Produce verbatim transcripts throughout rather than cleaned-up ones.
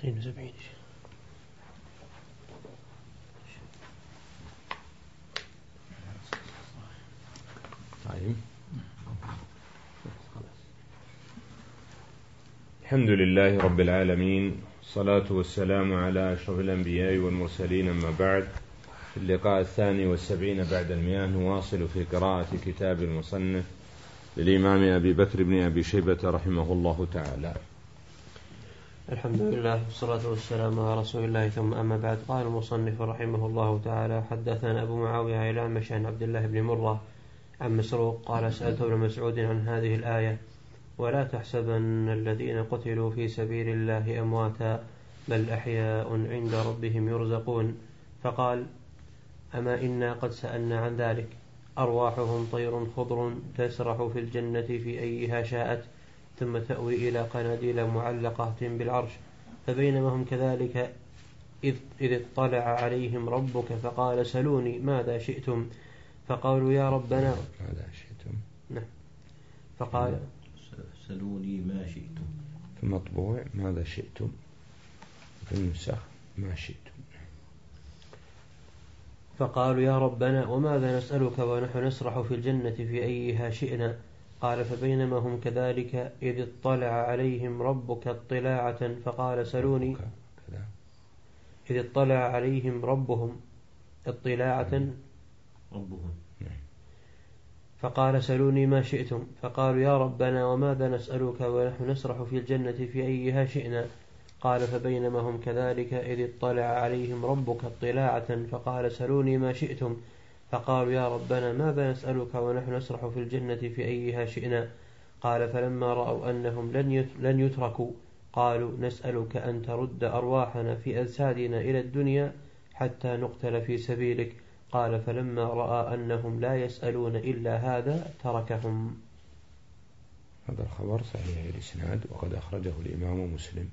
اثنين وسبعين. طيب. الحمد لله رب العالمين، الصلاة والسلام على أشرف الأنبياء والمرسلين، أما بعد. في اللقاء الثاني والسبعين بعد المئة نواصل في قراءة كتاب المصنف للإمام أبي بكر بن أبي شيبة رحمه الله تعالى. الحمد لله والصلاة والسلام على رسول الله، ثم أما بعد. قال المصنف رحمه الله تعالى: حدثنا أبو معاوية عيلامش عن عبد الله بن مرة عن مسروق قال: سألت ابن مسعود عن هذه الآية: ولا تحسبن الذين قتلوا في سبيل الله أمواتا بل أحياء عند ربهم يرزقون. فقال: أما إنا قد سألنا عن ذلك، أرواحهم طير خضر تسرح في الجنة في أيها شاءت ثم تأوي إلى قناديل معلقة بالعرش. فبينما هم كذلك إذ, إذ اطلع عليهم ربك فقال: سلوني ماذا شئتم. فقالوا: يا ربنا ماذا شئتم. نعم. فقال: سلوني ما شئتم. في المطبوع ماذا شئتم، في النسخ ما شئتم. فقالوا: يا ربنا وماذا نسألك ونحن نسرح في الجنة في أيها شئنا. قال: فبينما هم كذلك إذ اطلع عليهم ربك اطلاعة فقال: سلوني إذ اطلع عليهم ربهم اطلاعة ربهم فقال: سلوني ما شئتم. فقالوا: يا ربنا وماذا نسألك ونحن نسرح في الجنة في أيها شئنا. قال: فبينما هم كذلك إذ اطلع عليهم ربك اطلاعة فقال: سلوني ما شئتم. فقالوا: يا ربنا ماذا نسألك ونحن نسرح في الجنة في أيها شئنا. قال: فلما رأوا أنهم لن يتركوا قالوا: نسألك أن ترد أرواحنا في أجسادنا إلى الدنيا حتى نقتل في سبيلك. قال: فلما رأى أنهم لا يسألون إلا هذا تركهم. هذا الخبر صحيح الإسناد، وقد أخرجه الإمام مسلم.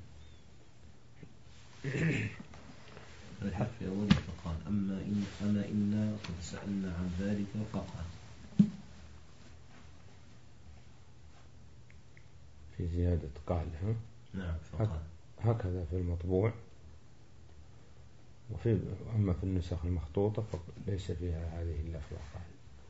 الحرف الأول فقال: أما إن أما إنا قد سألنا عن ذلك. فقال في زيادة قال ها؟ نعم. فقال هكذا في المطبوع، وفي أما في النسخ المخطوطة فليس فيها هذه اللفظة. قال: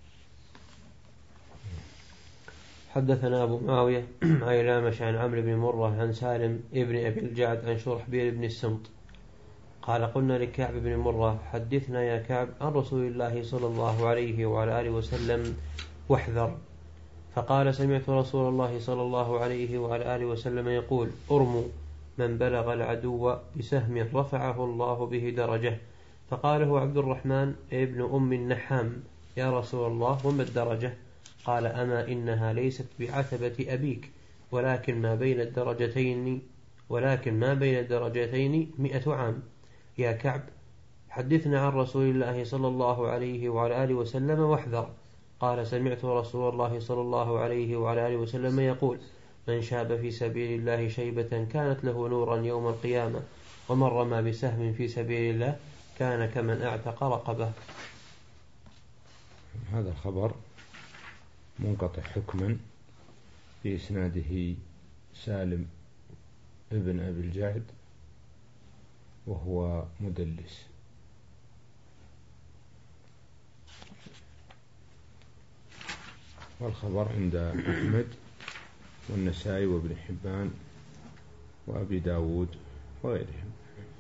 حدثنا أبو معاوية عيلامش عن عمرو بن مرة عن سالم ابن أبي الجعد عن شرحبيل بن السمط قال: قلنا لكعب بن مرة: حدثنا يا كعب عن رسول الله صلى الله عليه وعلى آله وسلم واحذر. فقال: سمعت رسول الله صلى الله عليه وعلى آله وسلم يقول: ارموا من بلغ العدو بسهم رفعه الله به درجة. فقال له عبد الرحمن ابن أم النحام: يا رسول الله وما الدرجة؟ قال: أما إنها ليست بعتبة أبيك، ولكن ما بين الدرجتين ولكن ما بين الدرجتين مئة عام. يا كعب حدثنا عن رسول الله صلى الله عليه وعلى آله وسلم واحذر. قال: سمعت رسول الله صلى الله عليه وعلى آله وسلم يقول: من شاب في سبيل الله شيبة كانت له نورا يوم القيامة، ومن رمى بسهم في سبيل الله كان كمن اعتق رقبه. هذا الخبر منقطع حكما، في إسناده سالم ابن أبي الجعد وهو مدلس. والخبر عند أحمد والنسائي وابن حبان وأبي داود وغيرهم.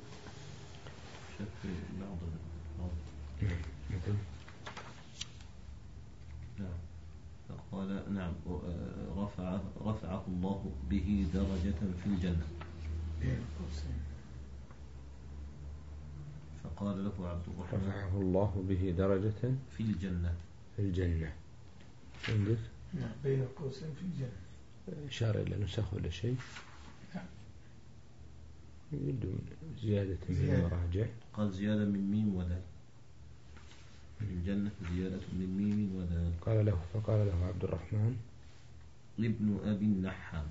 فقال: نعم. رفع رفعه الله به درجة في الجنة. فقال له عبد الرحمن: رفعه الله به درجة في الجنة. في الجنة عندك؟ نعم، بين قوسين في الجنة. إشارة إلى نسخ ولا شيء؟ نعم. يريد زيادة من المراجع. قال: زيادة من ميم ودال. في الجنة زيادة من ميم ودال. قال له فقال له عبد الرحمن ابن أبي النحام.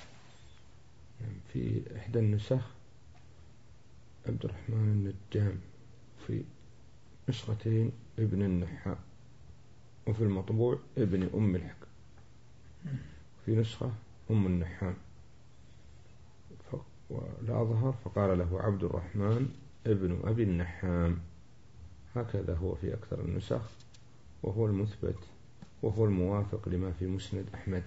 في إحدى النسخ عبد الرحمن النجام، في نسختين ابن النحام، وفي المطبوع ابن أم الحكم، في نسخة أم النحام، ولا أظهر فقال له عبد الرحمن ابن أبي النحام. هكذا هو في أكثر النسخ، وهو المثبت وهو الموافق لما في مسند أحمد.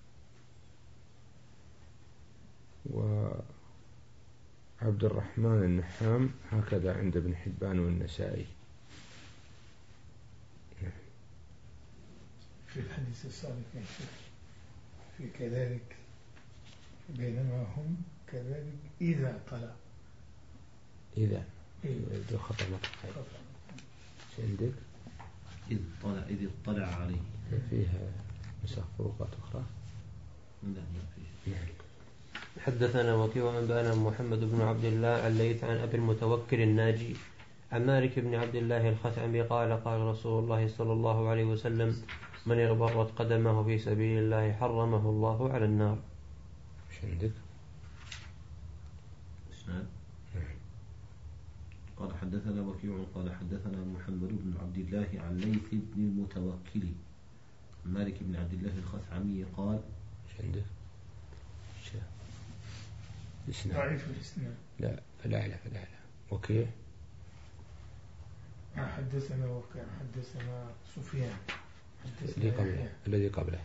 وعبد الرحمن النحام هكذا عند ابن حبان والنسائي. في الحديث السابق في كذلك بينما هم كذلك إذا طلع إذا إذا خطأ مطلع عندك إذ طلع إذ اطلع عليه فيها نسخ فروقات أخرى. لا ما فيه. حدثنا وكيع أنبأنا محمد بن عبد الله الليث عن أبي المتوكل الناجي عن مالك بن عبد الله الخثعمي قال قال رسول الله صلى الله عليه وسلم من اغبرت قدمه في سبيل الله حرمه الله على النار. مش عندك؟ اسناد. قال حدثنا وكيع قال حدثنا محمد بن عبد الله عن ليث بن المتوكل مالك بن عبد الله الخثعمي قال مش عندك؟ اسناد. ضعيف الاسناد. لا فالأعلى فالأعلى. وكيع حدثنا وكيع حدثنا سفيان الذي قبله الذي قبله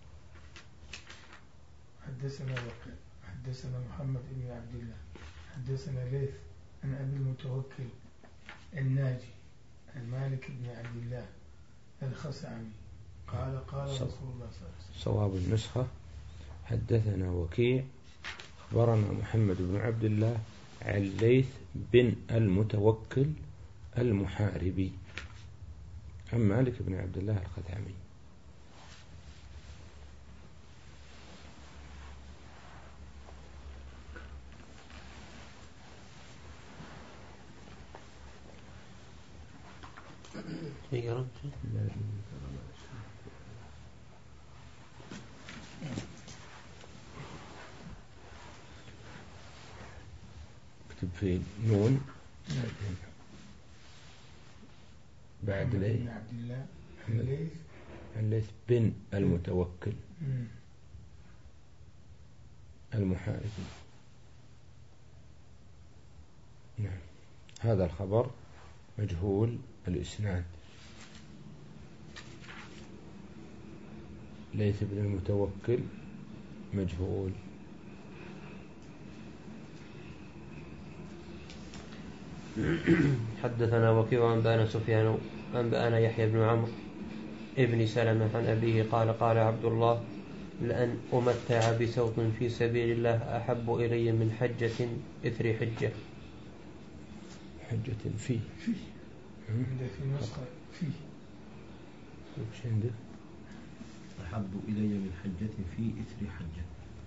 حدثنا وكيع حدثنا محمد بن عبد الله حدثنا ليث عن أبي المتوكل الناجي عن مالك بن عبد الله الخثعمي قال قال رسول الله صلى الله عليه وسلم. صواب النسخة حدثنا وكيع أخبرنا محمد بن عبد الله عن ليث بن المتوكل المحاربي عن مالك بن عبد الله الخثعمي. اكتب في نون بعد ليث بن عبد الله الليث الليث بن المتوكل المحاربي. نعم. هذا الخبر مجهول الإسناد. ليث بن المتوكل مجهول. حدثنا وكيع أنبأنا سفيان أنبأنا يحيى بن عمرو ابن سلمة عن أبيه قال قال عبد الله لأن أمتع بسوط في سبيل الله أحب إلي من حجة إثر حجة. حجة فيه فيه عندك في نسخة فيه وش عندك؟ أحب إلي من حجة في إثر حجة.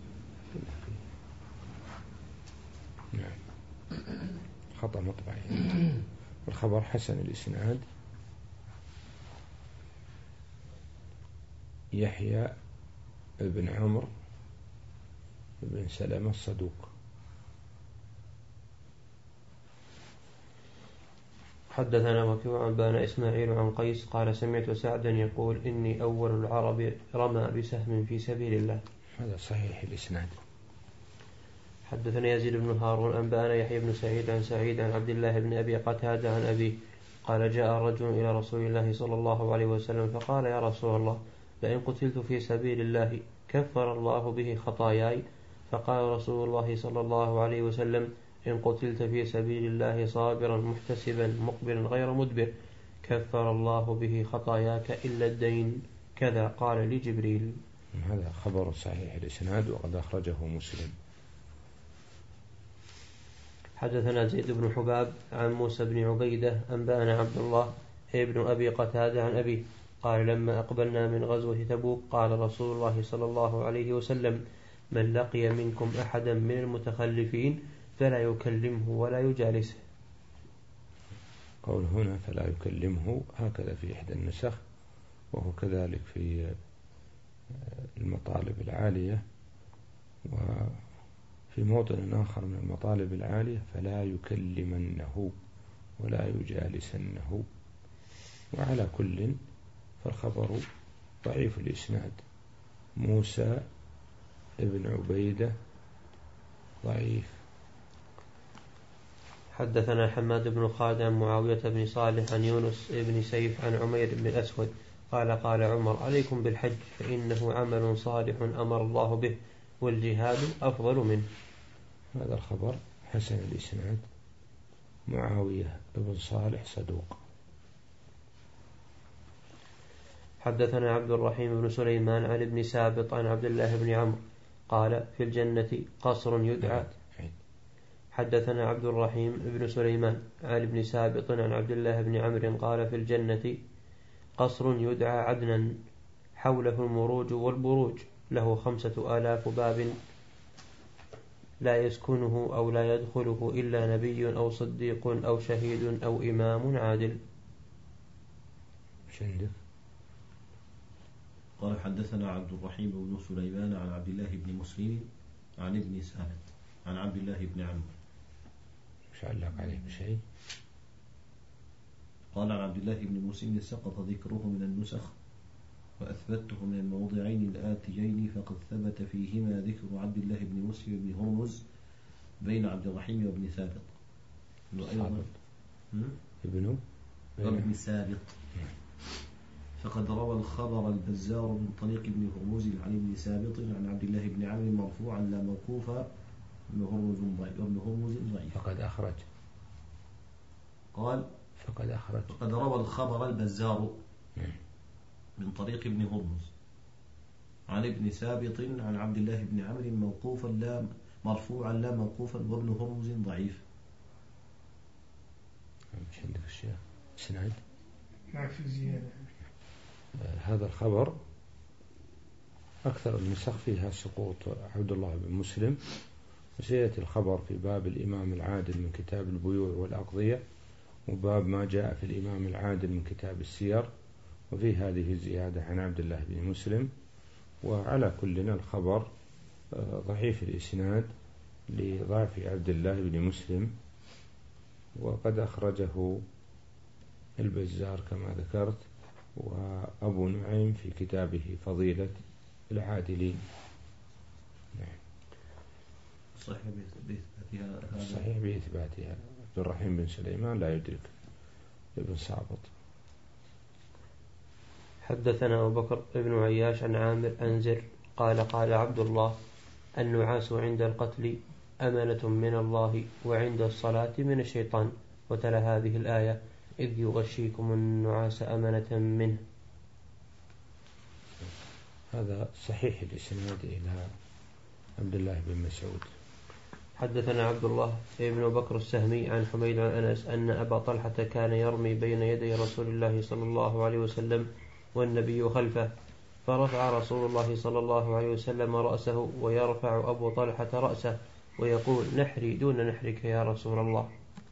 نعم. خطأ مطبعي. الخبر حسن الإسناد. يحيى بن عمرو بن سلمة الصدوق. حدثنا وكيع أنبأنا إسماعيل عن قيس قال سمعت سعدا يقول إني أول العرب رمى بسهم في سبيل الله. هذا صحيح الإسناد. حدثنا يزيد بن هارون أنبأنا يحيى بن سعيد عن سعيد عن عبد الله بن أبي قتادة عن أبيه قال جاء رجل إلى رسول الله صلى الله عليه وسلم فقال يا رسول الله لئن قتلت في سبيل الله كفر الله به خطاياي. فقال رسول الله صلى الله عليه وسلم إن قتلت في سبيل الله صابرا محتسبا مقبلا غير مدبر كفر الله به خطاياك إلا الدين كذا قال لي جبريل. هذا خبر صحيح الإسناد وقد أخرجه مسلم. حدثنا زيد بن حباب عن موسى بن عبيدة أنبأنا عبد الله ابن أبي قتادة عن أبيه قال لما أقبلنا من غزوة تبوك قال رسول الله صلى الله عليه وسلم من لقي منكم أحدا من المتخلفين فلا يكلمه ولا يجالسه. قول هنا فلا يكلمه هكذا في إحدى النسخ، وهو كذلك في المطالب العالية، وفي موطن آخر من المطالب العالية فلا يكلمنه ولا يجالسنه. وعلى كل فالخبر ضعيف الإسناد. موسى ابن عبيدة ضعيف حدثنا حماد بن خالد عن معاوية بن صالح عن يونس بن سيف عن عمير بن الأسود قال قال عمر عليكم بالحج فإنه عمل صالح أمر الله به والجهاد أفضل منه. هذا الخبر حسن الإسناد، معاوية بن صالح صدوق. حدثنا عبد الرحيم بن سليمان عن ابن سابط عن عبد الله بن عمرو قال في الجنة قصر يدعى. حدثنا عبد الرحيم بن سليمان عن ابن سابط عن عبد الله بن عمرو قال في الجنة قصر يدعى عدنا حوله المروج والبروج له خمسة آلاف باب لا يسكنه أو لا يدخله إلا نبي أو صديق أو شهيد أو إمام عادل. شندف. قال حدثنا عبد الرحيم بن سليمان عن عبد الله بن مسلم عن ابن سابط عن عبد الله بن عمرو. مش علق عليه بشيء. قال عن عبد الله بن مسلم سقط ذكره من النسخ وأثبته من الموضعين الآتيين فقد ثبت فيهما ذكر عبد الله بن مسلم بن هرمز بين عبد الرحيم وابن ثابت ابن ابن ثابت. فقد روى الخبر البزار من طريق ابن هرمز عن ابن ثابت عن عبد الله بن عمرو مرفوعا لا موقوفا ابن هرمز ضعيف وابن هرمز ضعيف. فقد أخرج قال فقد أخرج فقد روى الخبر البزار من طريق ابن هرمز عن ابن ثابت عن عبد الله بن عمرو موقوفا لا مرفوعا لا موقوفا وابن هرمز ضعيف. مش عندك الشيء سناد ما في زيادة. هذا الخبر أكثر النسخ فيها سقوط عبد الله بن مسلم، وسيأتي الخبر في باب الإمام العادل من كتاب البيوع والأقضية وباب ما جاء في الإمام العادل من كتاب السير، وفي هذه الزيادة عن عبد الله بن مسلم. وعلى كلنا الخبر ضعيف الإسناد لضعف عبد الله بن مسلم، وقد أخرجه البزار كما ذكرت وأبو نعيم في كتابه فضيلة العادلين. صحيح بإثباتها صحيح بإثباتها. عبد الرحيم بن سليمان لا يدرك ابن سابط. حدثنا أبو بكر بن عياش عن عامر أنزر قال قال عبد الله النعاس عند القتل أمنة من الله وعند الصلاة من الشيطان، وتلا هذه الآية إذ يغشيكم النعاس أمنة منه. هذا صحيح الإسناد إلى عبد الله بن مسعود. حدثنا عبد الله بن بكر السهمي عن حميد عن أنس أن أبا طلحة كان يرمي بين يدي رسول الله صلى الله عليه وسلم والنبي خلفه، فرفع رسول الله صلى الله عليه وسلم رأسه ويرفع أبو طلحة رأسه ويقول نحري دون نحرك يا رسول الله.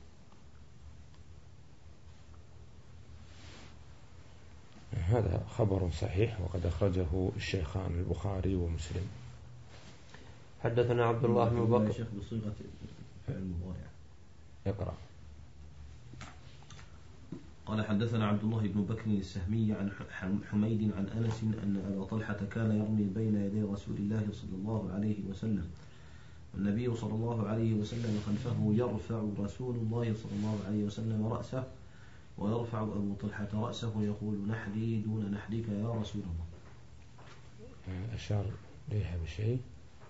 هذا خبر صحيح وقد أخرجه الشيخان البخاري ومسلم. حدثنا عبد الله بن بكر شيخ بصيغة فعل المضارع. اقرأ. قال حدثنا عبد الله بن بكر السهمي عن حميد عن أنس أن أبا طلحة كان يرمي بين يدي رسول الله صلى الله عليه وسلم والنبي صلى الله عليه وسلم خلفه، يرفع رسول الله صلى الله عليه وسلم رأسه ويرفع أبو طلحة رأسه ويقول نحري دون نحرك يا رسول الله. أشار إليها بشيء.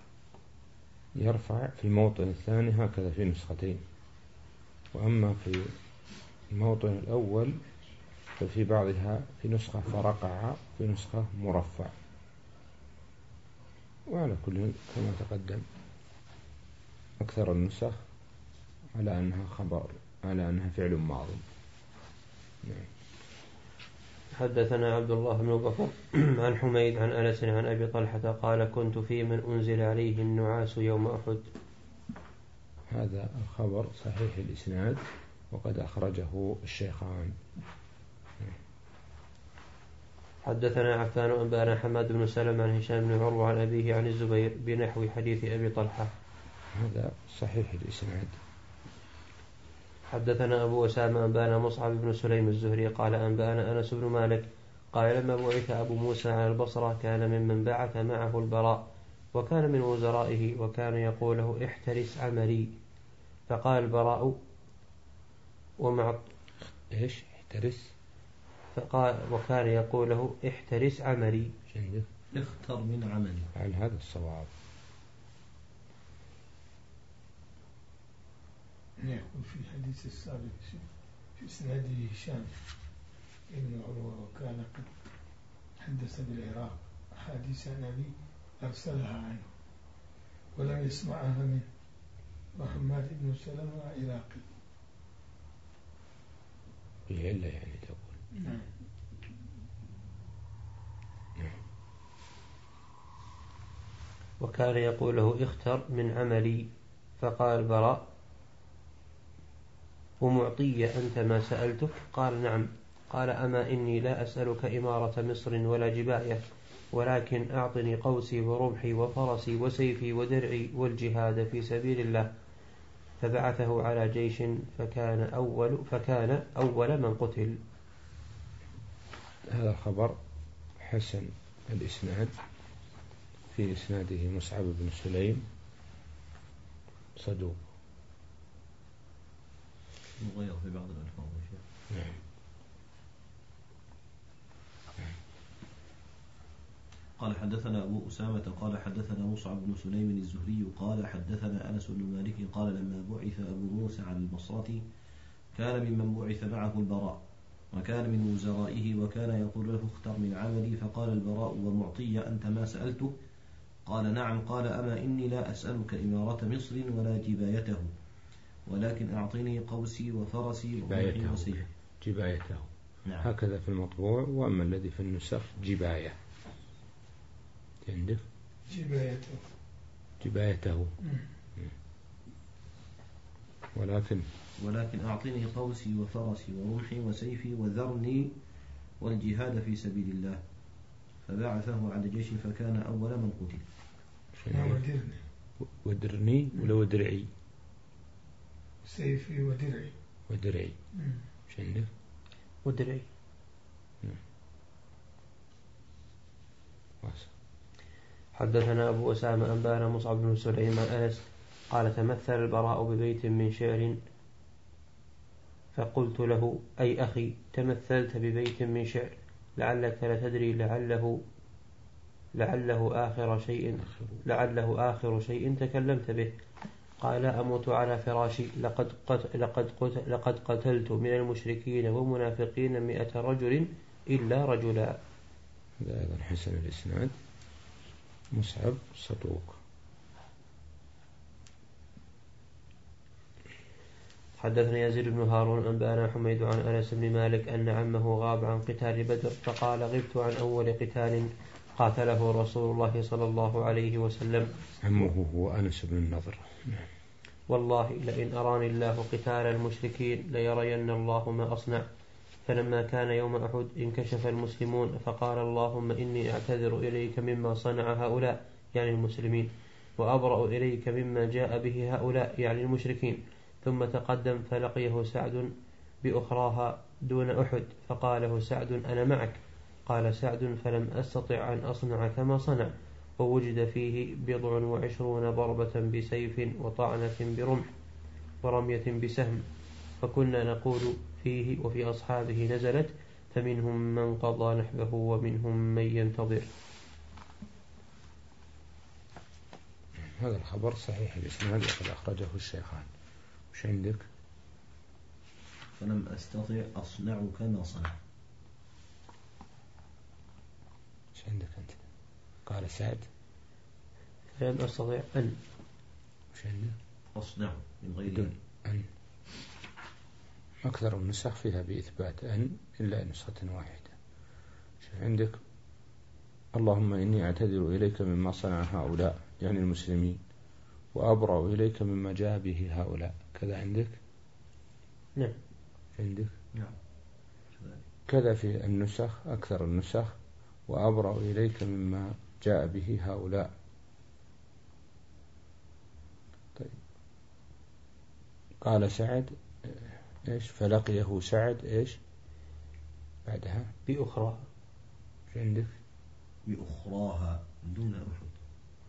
يرفع في الموطن الثاني هكذا في نسختين، وأما في الموطن الأول ففي بعضها في نسخة فرقع في نسخة مرفع، وعلى كل كما تقدم أكثر النسخ على أنها خبر على أنها فعل ماضي. حدثنا عبد الله بن بكر عن حميد عن أنس عن أبي طلحة قال كنت في من أنزل عليه النعاس يوم أحد. هذا الخبر صحيح الإسناد وقد أخرجه الشيخان. حدثنا عفان أنبأنا حماد بن سلمة عن هشام بن عروة عن أبيه عن الزبير بنحو حديث أبي طلحة. هذا صحيح الإسناد. حدثنا أبو أسامة أنبأنا مصعب بن سليم الزهري قال أنبأنا أنس بن مالك قال لما بعث أبو موسى على البصرة كان ممن بعث معه البراء وكان من وزرائه وكان يقول له احترس عملي، فقال البراء ومع إيش احترس، فقال وكان يقول له احترس عملي، عندك اختر من عملي. على هذا الصواب. يقول في الحديث السابق في إسناده هشام ابن عروة وكان قد حدث بالعراق أحاديث النبي أرسلها عنه ولم يسمعها منه، وحماد بن سلمة عراقي. بعلة يعني تقول. نعم. وكان يقول له اختر من عملي، فقال البراء ومعطي أنت ما سألتك؟ قال نعم. قال أما إني لا أسألك إمارة مصر ولا جباية، ولكن أعطني قوسي ورمحي وفرسي وسيفي ودرعي والجهاد في سبيل الله. فبعثه على جيش فكان أول, فكان أول من قتل. هذا خبر حسن الإسناد، في إسناده مصعب بن سليم صدوق مغير في بعض الألفاظ. نعم. قال حدثنا أبو أسامة قال حدثنا مصعب بن سليم الزهري قال حدثنا أنس بن مالك قال لما بعث أبو موسى على البصرة كان ممن بعث معه البراء وكان من وزرائه، وكان يقول له اختر من عملي، فقال البراء ومعطي أنت ما سألته؟ قال نعم. قال أما إني لا أسألك إمارة مصر ولا جبايته، ولكن أعطيني قوسي وفرسي ورمحي وسيفي. جبايته. نعم. هكذا في المطبوع، وأما الذي في النسخ جباية. عندك جبايته جبايته. ولكن ولكن أعطيني قوسي وفرسي ورمحي وسيفي وذرني والجهاد في سبيل الله. فبعثه على جيش فكان أول من قتل. ودرني ودرني ولا ودرعي؟ سيفي ودرعي. ودرعي. شنو؟ ودرعي. حدثنا أبو أسامة أنبانا مصعب بن سليم عن أنس قال تمثل البراء ببيت من شعر، فقلت له أي أخي تمثلت ببيت من شعر لعلك لتدري لعله لعله آخر شيء لعله آخر شيء تكلمت به. قال أموت على فراشي لقد قتل لقد قتل لقد قتلت من المشركين ومنافقين مئة رجل إلا رجلا. هذا أيضا حسن الإسناد، مصعب صدوق. حدثنا يزيد بن هارون أنبانا حميد عن أنس بن مالك أن عمه غاب عن قتال بدر فقال غبت عن أول قتال قاتله رسول الله صلى الله عليه وسلم. عمه هو أنس بن النضر. والله لئن أراني الله قتال المشركين ليرين الله ما أصنع. فلما كان يوم أحد انكشف المسلمون فقال اللهم إني أعتذر إليك مما صنع هؤلاء يعني المسلمين، وأبرأ إليك مما جاء به هؤلاء يعني المشركين. ثم تقدم فلقيه سعد بأخراها دون أحد فقاله سعد أنا معك. قال سعد فلم أستطع أن أصنع كما صنع، ووجد فيه بضع وعشرون ضربة بسيف وطعنة برمح ورمية بسهم، فكنا نقول فيه وفي أصحابه نزلت فمنهم من قضى نحبه ومنهم من ينتظر. هذا الخبر صحيح الإسناد وقد أخرجه الشيخان. وش عندك؟ فلم أستطع أصنع كما صنع. وش عندك أنت؟ قال سعد فلم أستطع أن. وش عندك؟ أصنع من غير بدون أن. أكثر النسخ فيها بإثبات أن إلا نسخة واحدة. شوف عندك اللهم إني أعتذر إليك مما صنع هؤلاء يعني المسلمين، وأبرأ إليك مما جاء به هؤلاء. كذا عندك؟ نعم. عندك؟ نعم. كذا في النسخ أكثر النسخ وأبرأ إليك مما جاء به هؤلاء. طيب. قال سعد إيش؟ فلقيه سعد إيش بعدها؟ بأخراها. إيش عندك؟ بأخراها دون أحد.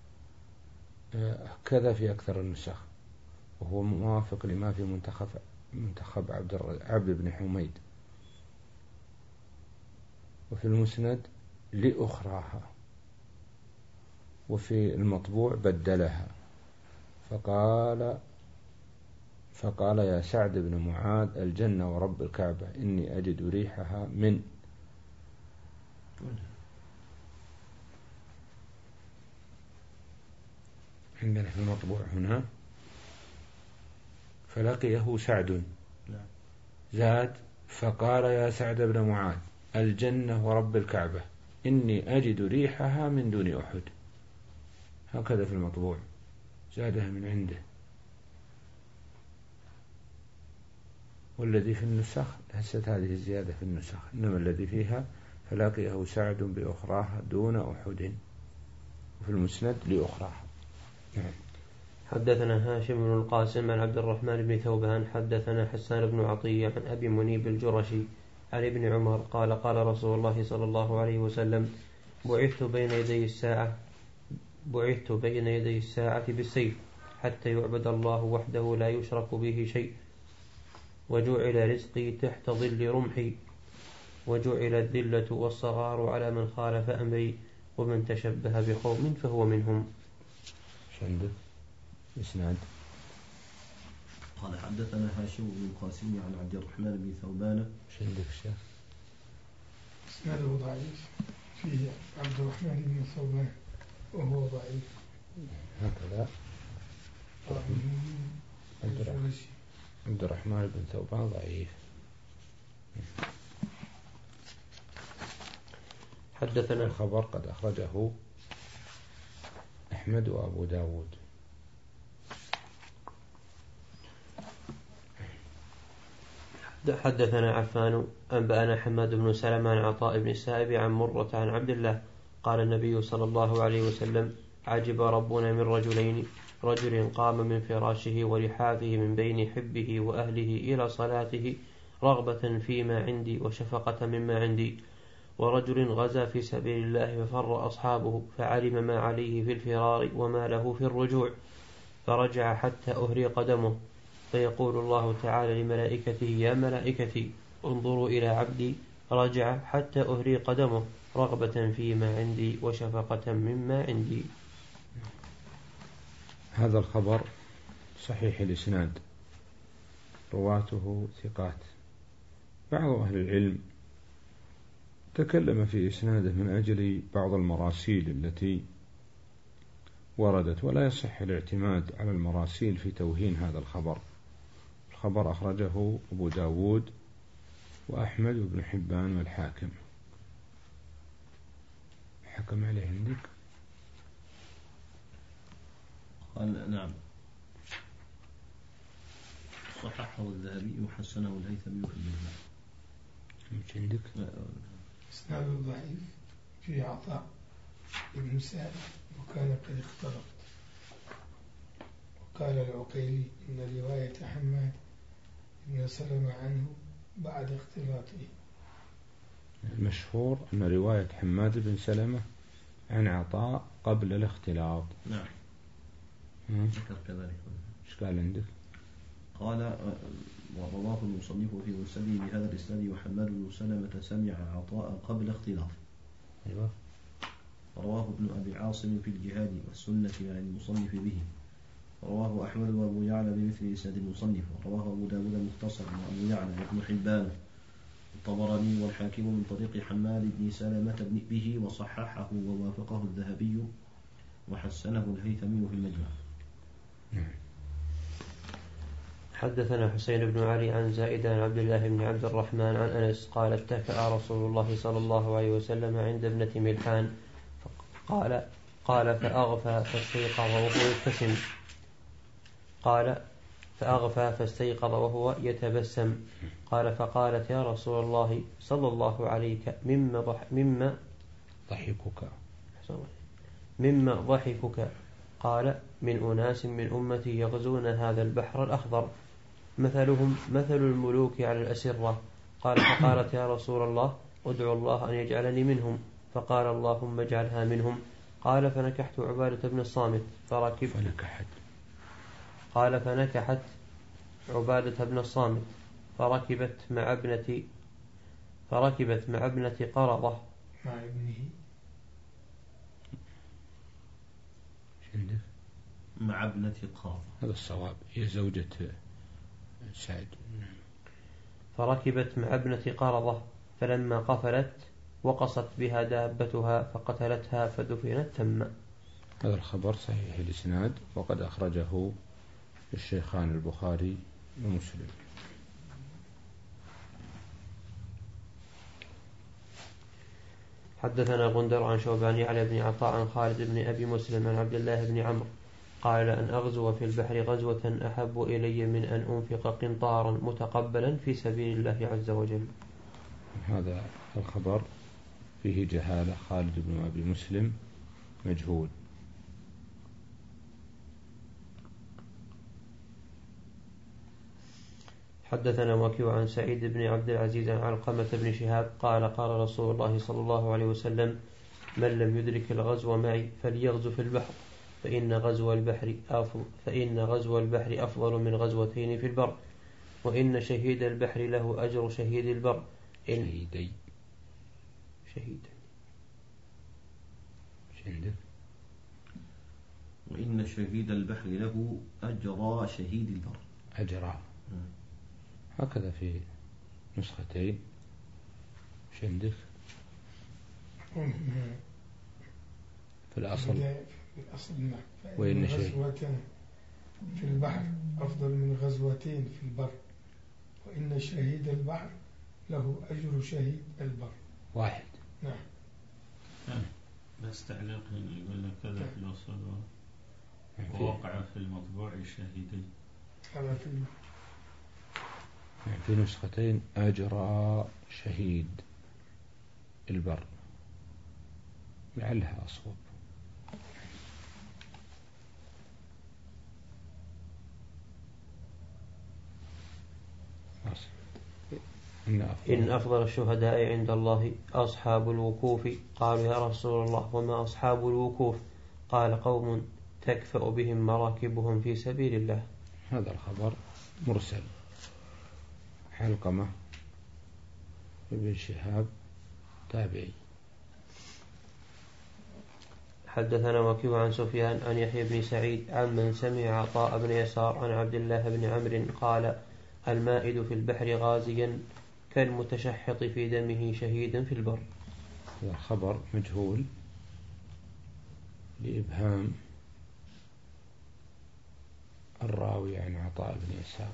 آه كذا في أكثر النسخ، وهو موافق لما في منتخب منتخب عبد عبد بن حميد. وفي المسند لأخراها، وفي المطبوع بدلها فقال فقال يا سعد بن معاذ الجنة ورب الكعبة إني أجد ريحها من. عندنا في المطبوع هنا فلقيه سعد، زاد فقال يا سعد بن معاذ الجنة ورب الكعبة إني أجد ريحها من دون أحد. هكذا في المطبوع، زادها من عنده. والذي في النسخ هست هذه الزيادة في النسخ، إنما الذي فيها فلقيه سعد بأخراها دون أحد، وفي المسند لأخراها. نعم. حدثنا هاشم بن القاسم عن عبد الرحمن بن ثوبان حدثنا حسان بن عطية عن أبي منيب الجرشي عن ابن عمر قال قال رسول الله صلى الله عليه وسلم بعثت بين يدي الساعة بعثت بين يدي الساعة بالسيف حتى يعبد الله وحده لا يشرك به شيء، وجعل رزقي تحت ظل رمحي، وجعل الذلة والصغار على من خالف أمري، ومن تشبه بقوم فهو منهم. شندك إسناد. قال حدثنا هاشم بن القاسم عن عبد الرحمن بن ثوبان. شندك الشيخ. إسناده ضعيف، فيه عبد الرحمن بن ثوبان وهو ضعيف. هكذا عبد الرحمن بن ثوبان ضعيف. حدثنا الخبر قد أخرجه أحمد وأبو داود. حدثنا عفان أنبأنا حماد بن سلمة عن عطاء بن السائب عن مرة عن عبد الله قال النبي صلى الله عليه وسلم عجب ربنا من رجلين، رجل قام من فراشه ولحافه من بين حبه وأهله إلى صلاته رغبة فيما عندي وشفقة مما عندي، ورجل غزا في سبيل الله ففر أصحابه فعلم ما عليه في الفرار وما له في الرجوع فرجع حتى أهري قدمه، فيقول الله تعالى لملائكته يا ملائكتي انظروا إلى عبدي رجع حتى أهري قدمه رغبة فيما عندي وشفقة مما عندي. هذا الخبر صحيح الإسناد، رواته ثقات. بعض أهل العلم تكلم في إسناده من أجل بعض المراسيل التي وردت، ولا يصح الاعتماد على المراسيل في توهين هذا الخبر. الخبر أخرجه أبو داود وأحمد بن حبان والحاكم. حكم عليه عندك؟ قال نعم، صححه الذهبي وحسنه الهيثمي في المجمع. مش عندك؟ إسناد ضعيف في عطاء ابن سعد وكان قد اختلط. وقال العقيلي إن رواية حماد بن سلمة عنه بعد اختلاطه. المشهور أن رواية حماد بن سلمة عن عطاء قبل الاختلاط. نعم. ذكر كذلك. إيش قال عندك؟ قال ورواه المصنف في مسنده بهذا الإسناد وحماد بن سلمة سمع عطاء قبل اختلاط. أيوة. رواه ابن أبي عاصم في الجهاد والسنة عن المصنف به. رواه أحمد وأبو يعلى بمثل إسناد المصنف. ورواه أبو داود مختصر وأبو يعلى وابن حبان الطبراني والحاكم من طريق حماد بن سلمة به وصححه ووافقه الذهبي وحسنه الهيثمي في المجمع. حدثنا حسين بن علي عن زائد عن عبد الله بن عبد الرحمن عن أنس قال اتكأ رسول الله صلى الله عليه وسلم عند ابنة ملحان قال قال فأغفى فاستيقظ وهو يبتسم قال فأغفى فاستيقظ وهو يتبسم قال فقالت يا رسول الله صلى الله عليك مما ضح مما ضحكك مما ضحكك قال من أناس من أمتي يغزون هذا البحر الأخضر مثلهم مثل الملوك على الأسرة قال فقالت يا رسول الله ادعو الله أن يجعلني منهم فقال اللهم اجعلها منهم قال فنكحت عبادة بن الصامت فركب فنكحت قال فنكحت عبادة بن الصامت فركبت مع ابنة فركبت مع ابنة قرضة مع ابنه عندك مع ابنة قرضة، هذا الصواب، هي زوجة سعد. فركبت مع ابنة قرضة فلما قفلت وقصت بها دابتها فقتلتها فدفنت تم. هذا الخبر صحيح الإسناد، وقد أخرجه الشيخان البخاري ومسلم. حدثنا غندر عن شوبان على بن عطاء عن خالد بن أبي مسلم عن عبد الله بن عمرو قال أن أغزو في البحر غزوة أحب إلي من أن أنفق قنطارا متقبلا في سبيل الله عز وجل. هذا الخبر فيه جهالة، خالد بن أبي مسلم مجهول. حدثنا وكيع عن سعيد بن عبد العزيز عن علقمة بن شهاب قال قال رسول الله صلى الله عليه وسلم من لم يدرك الغزو معي فليغزو في البحر فإن غزو البحر أفضل, فإن غزو البحر أفضل من غزوتين في البر وإن شهيد البحر له أجر شهيد البر. شهيدي شهيد شهيد وإن شهيد البحر له أجر شهيد البر. أجر هكذا في نسختين. شندك في الأصل في الأصل نعم. وإن غزوة في البحر أفضل من غزوتين في البر وإن شهيد البحر له أجر شهيد البر واحد. نعم. بس تعليق يقول لك كذا في الأصل ووقع في المطبوع الشهيدين. هذا في في نسختين أجر شهيد البر، لعلها أصوب. إن أفضل, إن أفضل الشهداء عند الله أصحاب الوقوف. قالوا يا رسول الله وما أصحاب الوقوف؟ قال قوم تكفأ بهم مراكبهم في سبيل الله. هذا الخبر مرسل. علقمة ابن شهاب تابعي. حدثنا وكيع عن سفيان عن يحيى بن سعيد عمن سمع عطاء بن يسار عن عبد الله بن عمرو قال المائد في البحر غازيا كالمتشحط في دمه شهيدا في البر. هذا خبر مجهول لإبهام الراوي عن عطاء بن يسار.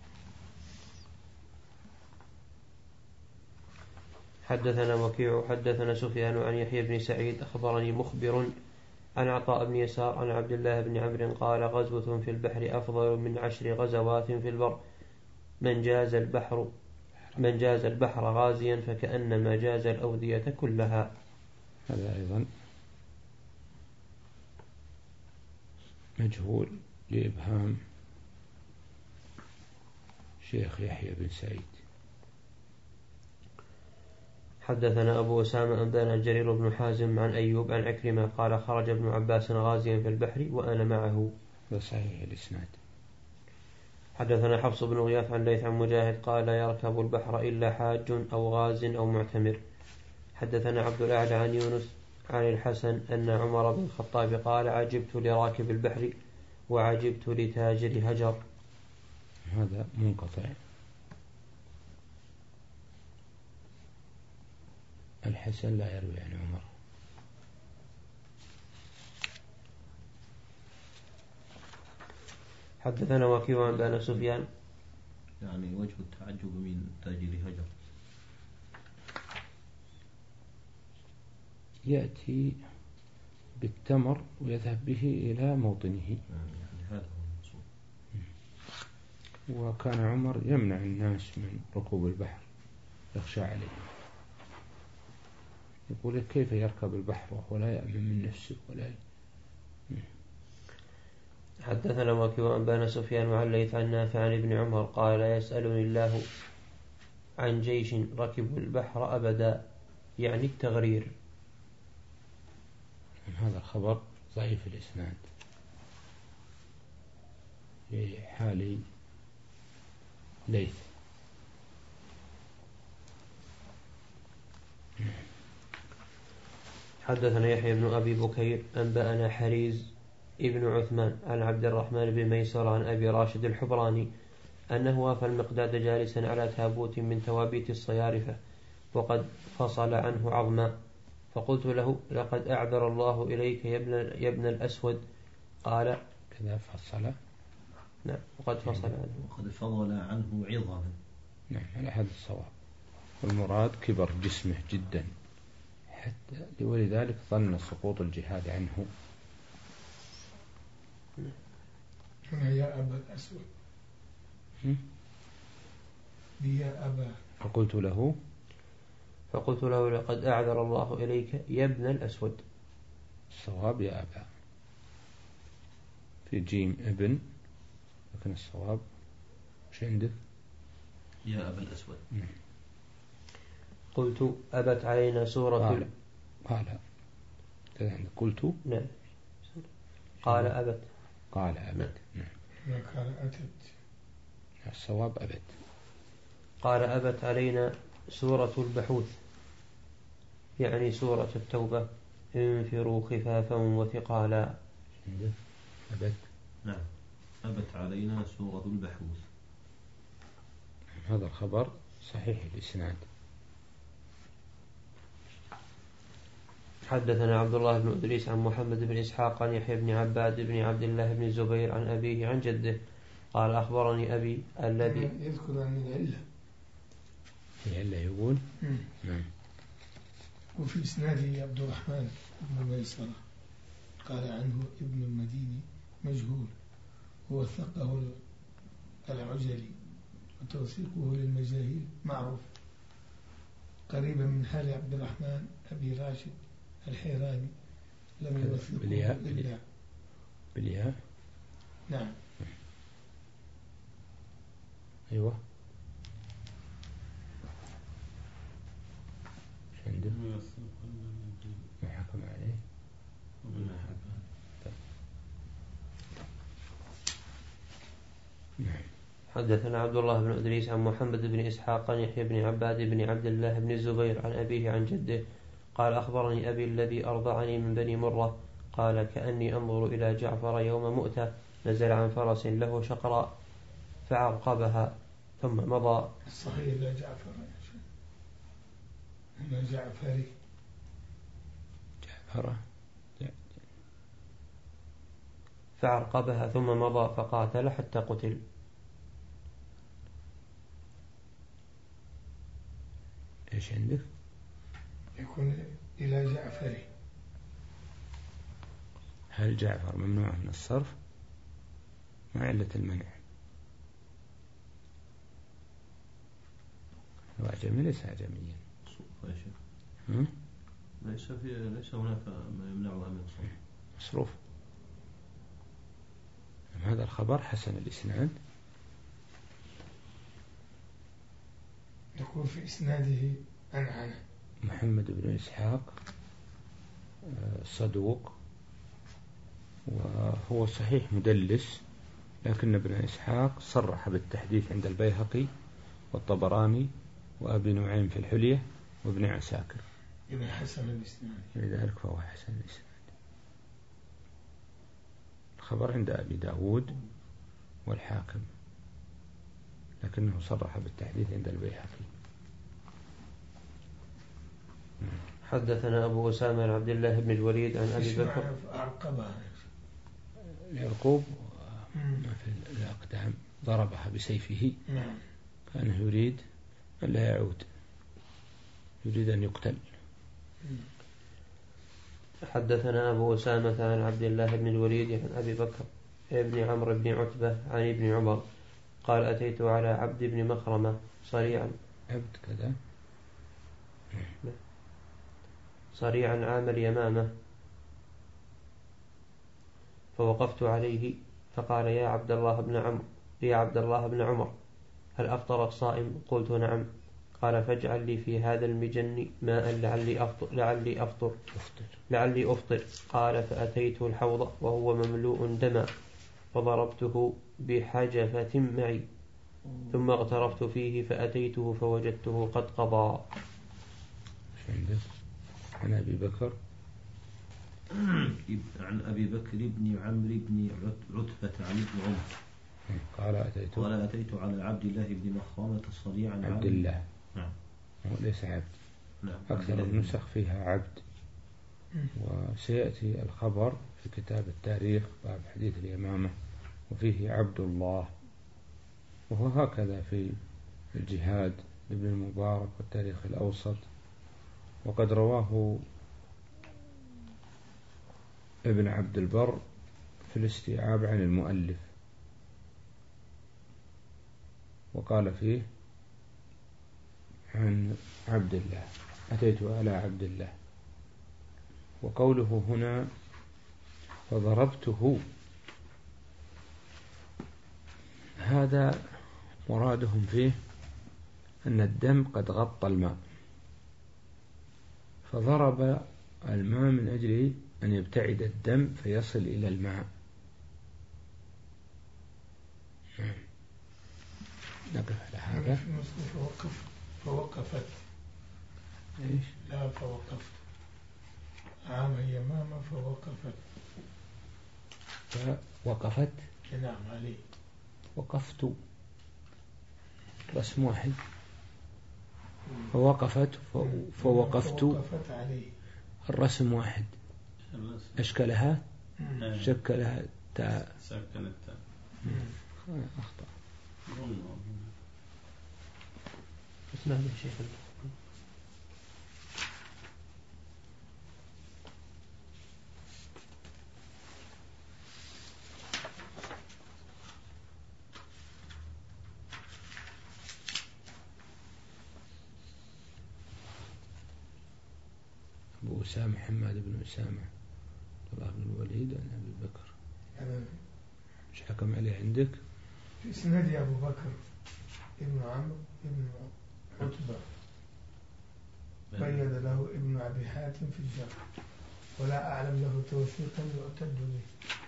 حدثنا وكيع حدثنا سفيان عن يحيى بن سعيد أخبرني مخبر عن عطاء بن يسار عن عبد الله بن عمرو قال غزوة في البحر أفضل من عشر غزوات في البر من جاز البحر من جاز البحر غازيا فكأنما جاز الأودية كلها. هذا أيضا مجهول لإبهام شيخ يحيى بن سعيد. حدثنا أبو أسامة أنبانا جرير بن حازم عن أيوب عن عكرمة قال خرج ابن عباس غازيا في البحر وأنا معه. صحيح الإسناد. حدثنا حفص بن غياث عن ليث عن مجاهد قال يركب البحر إلا حاج أو غاز أو معتمر. حدثنا عبد الأعلى عن يونس عن الحسن أن عمر بن الخطاب قال عجبت لراكب البحر وعجبت لتاجر هجر. هذا منقطع. الحسن لا يروي عن عمر. حدثنا وكيع عن بن سفيان يعني وجه التعجب من تاجر هجر يأتي بالتمر ويذهب به إلى موطنه. يعني هذا هو المقصود. وكان عمر يمنع الناس من ركوب البحر يخشى عليهم، يقول كيف يركب البحر وهو لا يأمن من نفسه ولا ي... حدثنا وكيع عن بن سفيان وعن ليث عن نافع عن ابن عمر قال يسألني الله عن جيش ركبوا البحر أبدا يعني التغرير. هذا الخبر ضعيف الإسناد في حال ليث. حدثنا يحيى بن أبي بكير أنبأنا حريز ابن عثمان عن عبد الرحمن بن ميسر عن أبي راشد الحبراني أنه وافى المقداد جالسا على تابوت من توابيت الصيارفة وقد فصل عنه عظما، فقلت له: لقد أعذر الله إليك يا ابن, يا ابن الأسود. قال: كذا فصل. نعم، وقد فصل عنه وقد فضل عنه عظما. نعم، على هذا الصواب. والمراد كبر جسمه جدا حتى ولذلك ظن سقوط الجهاد عنه. هنا يا أبا الأسود يا أبا. فقلت له فقلت له: لقد أعذر الله إليك يا ابن الأسود. الصواب يا أبا، في جيم ابن، لكن الصواب مش عندك يا أبا الأسود. مم. قلت: أبت علينا سورة قال قال كذا عندك قلت. نعم. قال أبت. قال أبت. نعم. قال أتت. الصواب أبت. قال: أبت علينا سورة البحوث، يعني سورة التوبة: انفروا خفافا وثقالا. أبت. نعم، أبت علينا سورة البحوث. هذا الخبر صحيح الإسناد. حدثنا عبد الله بن إدريس عن محمد بن إسحاق عن يحيى بن عباد بن عبد الله بن الزبير عن أبيه عن جده قال: أخبرني أبي الذي يذكر عن العلة. العلة يقول نعم. وفي إسناده عبد الرحمن بن ميسرة قال عنه ابن المديني مجهول، ووثقه العجلي، وتوثيقه للمجاهيل معروف، قريبا من حال عبد الرحمن أبي راشد الحيراني لم يوثقه إلا بالياء. نعم. أيوة. عنده ما حكم عليه. حدثنا عبد الله بن إدريس عن محمد بن إسحاق عن يحيى بن عباد بن عبد الله بن الزبير عن أبيه عن جده قال: أخبرني أبي الذي أرضعني من بني مرة قال: كأني أنظر إلى جعفر يوم مؤتة نزل عن فرس له شقراء فعرقبها ثم مضى. صحيح. إلى جعفر إلى جعفري جعفر فعرقبها ثم مضى فقاتل حتى قتل. إيش عندك؟ يكون إلى جعفري. هل جعفر ممنوع من الصرف؟ ما علة المنع؟ هو أعجمي ليس أعجميا. ليس في ليس هناك ما يمنعها من الصرف. مصروف. هذا الخبر حسن الإسناد. يكون في إسناده عنعنة. محمد بن إسحاق صدوق، وهو صحيح مدلس، لكن ابن إسحاق صرح بالتحديث عند البيهقي والطبراني وأبي نعيم في الحلية وابن عساكر. إذا حسن الإسناد، لذلك فهو حسن الإسناد. الخبر عند أبي داود والحاكم، لكنه صرح بالتحديث عند البيهقي. حدثنا أبو أسامة عن عبد الله بن الوليد عن أبي بكر. يعقوب في الأقدام ضربها بسيفه، كان يريد أن لا يعود، يريد أن يقتل. حدثنا أبو أسامة عن عبد الله بن الوليد عن أبي بكر ابن عمرو بن عتبة عن ابن عمر قال: أتيت على عبد بن مخرمة صريعا عبد كذا صريعا عام اليمامة فوقفت عليه فقال: يا عبد الله بن عمرو يا عبد الله بن عمر هل أفطر الصائم؟ قلت: نعم. قال: فاجعل لي في هذا المجن ماء لعلي أفطر لعلي أفطر لعلي أفطر. قال: فأتيت الحوض وهو مملوء دما فضربته بحجفة معي ثم اغترفت فيه فأتيته فوجدته قد قضى. ايش عندك؟ عن أبي بكر عن أبي بكر بن عمرو بن عتبة عن ابن عمر قال أتيت قال أتيت على عبد الله بن مخرمة صريعا عبد الله. نعم. وليس عبد. نعم. أكثر النسخ فيها عبد. وسيأتي الخبر في كتاب التاريخ باب حديث اليمامة وفيه عبد الله، وهو هكذا في الجهاد لابن المبارك والتاريخ الأوسط. وقد رواه ابن عبد البر في الاستيعاب عن المؤلف وقال فيه عن عبد الله أتيت على عبد الله. وقوله هنا فضربته هذا مرادهم فيه أن الدم قد غطى الماء، فضرب الماء من أجل أن يبتعد الدم فيصل إلى الماء. نقف على هذا. فوقف فوقفت إيش؟ لا فوقفت عام يمامة فوقفت فوقفت. نعم عليه. وقفت رسم واحد. فوقفت فوقفت فوقفت عليه الرسم واحد. أشكلها شكلها تاء سكن التاء. أخطأ. اسمع يا شيخ. أبو أسامة حماد بن أسامة عبد الله بن الوليد عن أبي بكر. مش حكم عليه عندك؟ في سند أبو بكر ابن عمرو ابن عتبة قيد له ابن أبي حاتم في الجرح ولا أعلم له توثيقا يعتد به.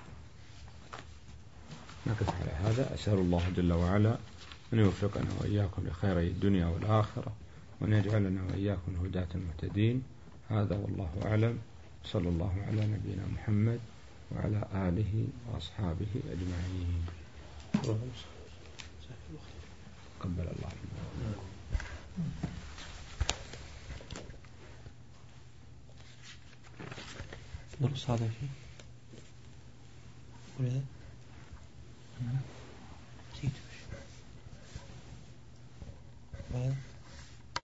نقف على هذا. أسأل الله جل وعلا أن يوفقنا وإياكم لخير الدنيا والآخرة وأن يجعلنا وإياكم هداة المهتدين. هذا والله أعلم. صلى الله على نبينا محمد وعلى آله وأصحابه أجمعين. قبل الله منه. درس هذا شيء ولا